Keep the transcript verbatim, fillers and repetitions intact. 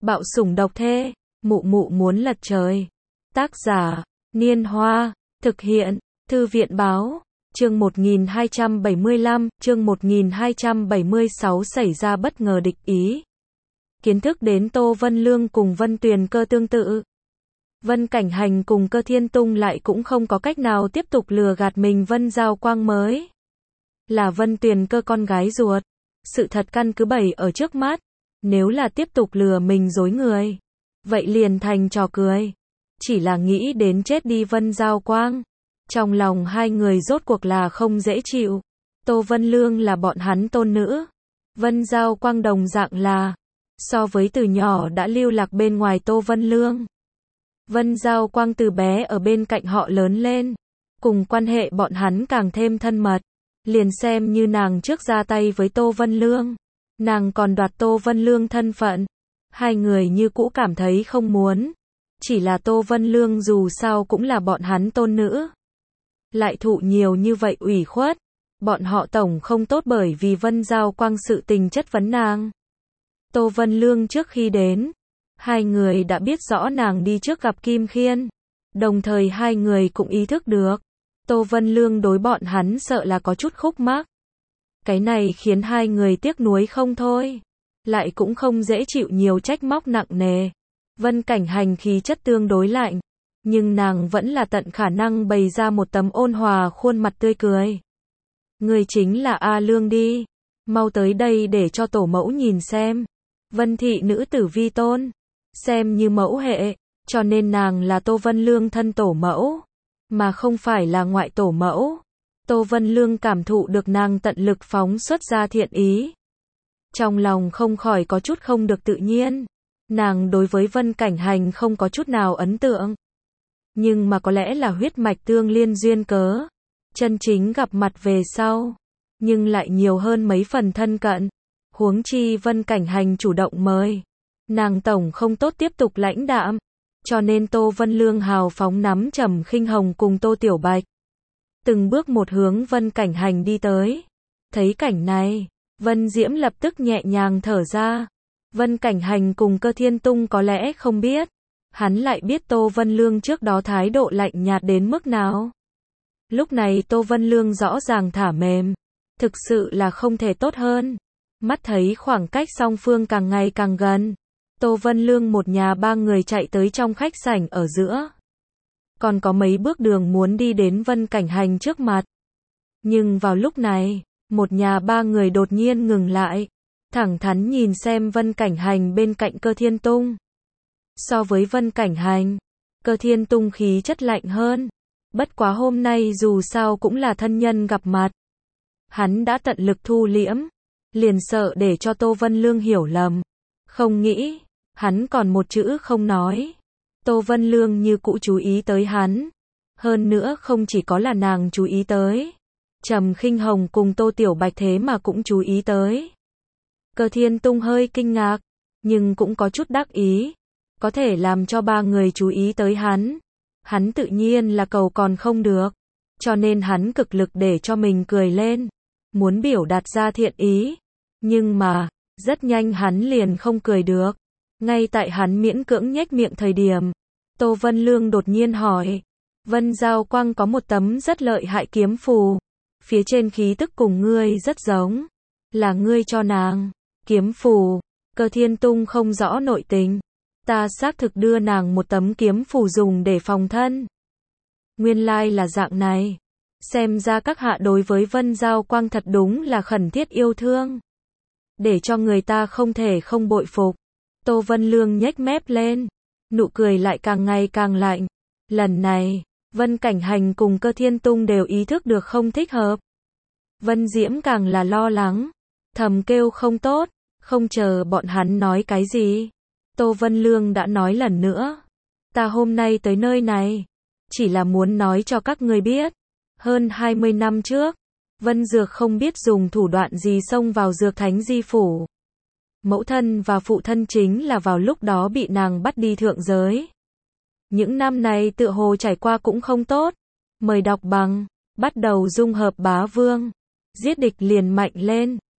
Bạo sủng độc thê, mụ mụ muốn lật trời. Tác giả, Niên Hoa, thực hiện, Thư viện Báo, chương một nghìn hai trăm bảy mươi lăm, chương một nghìn hai trăm bảy mươi sáu xảy ra bất ngờ địch ý. Kiến thức đến Tô Vân Lương cùng Vân Tuyền Cơ tương tự. Vân Cảnh Hành cùng Cơ Thiên Tung lại cũng không có cách nào tiếp tục lừa gạt mình. Vân Giao Quang mới là Vân Tuyền Cơ con gái ruột. Sự thật căn cứ bày ở trước mắt. Nếu là tiếp tục lừa mình dối người, vậy liền thành trò cười. Chỉ là nghĩ đến chết đi Vân Giao Quang. Trong lòng hai người rốt cuộc là không dễ chịu. Tô Vân Lương là bọn hắn tôn nữ. Vân Giao Quang đồng dạng là. So với từ nhỏ đã lưu lạc bên ngoài Tô Vân Lương. Vân Giao Quang từ bé ở bên cạnh họ lớn lên. Cùng quan hệ bọn hắn càng thêm thân mật. Liền xem như nàng trước ra tay với Tô Vân Lương. Nàng còn đoạt Tô Vân Lương thân phận. Hai người như cũ cảm thấy không muốn. Chỉ là Tô Vân Lương dù sao cũng là bọn hắn tôn nữ. Lại thụ nhiều như vậy ủy khuất. Bọn họ tổng không tốt bởi vì Vân Giao Quang sự tình chất vấn nàng. Tô Vân Lương trước khi đến, hai người đã biết rõ nàng đi trước gặp Kim Khiên. Đồng thời hai người cũng ý thức được. Tô Vân Lương đối bọn hắn sợ là có chút khúc mắc. Cái này khiến hai người tiếc nuối không thôi. Lại cũng không dễ chịu nhiều trách móc nặng nề. Vân Cảnh Hành khí chất tương đối lạnh. Nhưng nàng vẫn là tận khả năng bày ra một tấm ôn hòa khuôn mặt tươi cười. Người chính là A Lương đi. Mau tới đây để cho tổ mẫu nhìn xem. Vân thị nữ tử vi tôn. Xem như mẫu hệ. Cho nên nàng là Tô Vân Lương thân tổ mẫu. Mà không phải là ngoại tổ mẫu. Tô Vân Lương cảm thụ được nàng tận lực phóng xuất ra thiện ý. Trong lòng không khỏi có chút không được tự nhiên. Nàng đối với Vân Cảnh Hành không có chút nào ấn tượng. Nhưng mà có lẽ là huyết mạch tương liên duyên cớ. Chân chính gặp mặt về sau. Nhưng lại nhiều hơn mấy phần thân cận. Huống chi Vân Cảnh Hành chủ động mời. Nàng tổng không tốt tiếp tục lãnh đạm. Cho nên Tô Vân Lương hào phóng nắm Trầm Khinh Hồng cùng Tô Tiểu Bạch. Từng bước một hướng Vân Cảnh Hành đi tới. Thấy cảnh này, Vân Diễm lập tức nhẹ nhàng thở ra. Vân Cảnh Hành cùng Cơ Thiên Tung có lẽ không biết. Hắn lại biết Tô Vân Lương trước đó thái độ lạnh nhạt đến mức nào. Lúc này Tô Vân Lương rõ ràng thả mềm. Thực sự là không thể tốt hơn. Mắt thấy khoảng cách song phương càng ngày càng gần. Tô Vân Lương một nhà ba người chạy tới trong khách sảnh ở giữa. Còn có mấy bước đường muốn đi đến Vân Cảnh Hành trước mặt. Nhưng vào lúc này, một nhà ba người đột nhiên ngừng lại. Thẳng thắn nhìn xem Vân Cảnh Hành bên cạnh Cơ Thiên Tung. So với Vân Cảnh Hành, Cơ Thiên Tung khí chất lạnh hơn. Bất quá hôm nay dù sao cũng là thân nhân gặp mặt. Hắn đã tận lực thu liễm. Liền sợ để cho Tô Vân Lương hiểu lầm. Không nghĩ, hắn còn một chữ không nói. Tô Vân Lương như cũ chú ý tới hắn. Hơn nữa không chỉ có là nàng chú ý tới. Trầm Khinh Hồng cùng Tô Tiểu Bạch thế mà cũng chú ý tới. Cơ Thiên Tung hơi kinh ngạc. Nhưng cũng có chút đắc ý. Có thể làm cho ba người chú ý tới hắn. Hắn tự nhiên là cầu còn không được. Cho nên hắn cực lực để cho mình cười lên. Muốn biểu đạt ra thiện ý. Nhưng mà, rất nhanh hắn liền không cười được. Ngay tại hắn miễn cưỡng nhếch miệng thời điểm. Tô Vân Lương đột nhiên hỏi. Vân Giao Quang có một tấm rất lợi hại kiếm phù. Phía trên khí tức cùng ngươi rất giống. Là ngươi cho nàng. Kiếm phù. Cơ Thiên Tung không rõ nội tình. Ta xác thực đưa nàng một tấm kiếm phù dùng để phòng thân. Nguyên lai là dạng này. Xem ra các hạ đối với Vân Giao Quang thật đúng là khẩn thiết yêu thương. Để cho người ta không thể không bội phục. Tô Vân Lương nhếch mép lên. Nụ cười lại càng ngày càng lạnh. Lần này, Vân Cảnh Hành cùng Cơ Thiên Tung đều ý thức được không thích hợp. Vân Diễm càng là lo lắng. Thầm kêu không tốt. Không chờ bọn hắn nói cái gì. Tô Vân Lương đã nói lần nữa. Ta hôm nay tới nơi này. Chỉ là muốn nói cho các người biết. Hơn hai mươi năm trước. Vân Dược không biết dùng thủ đoạn gì xông vào Dược Thánh Di Phủ. Mẫu thân và phụ thân chính là vào lúc đó bị nàng bắt đi thượng giới. Những năm này tựa hồ trải qua cũng không tốt. Mời đọc bằng. Bắt đầu dung hợp bá vương. Giết địch liền mạnh lên.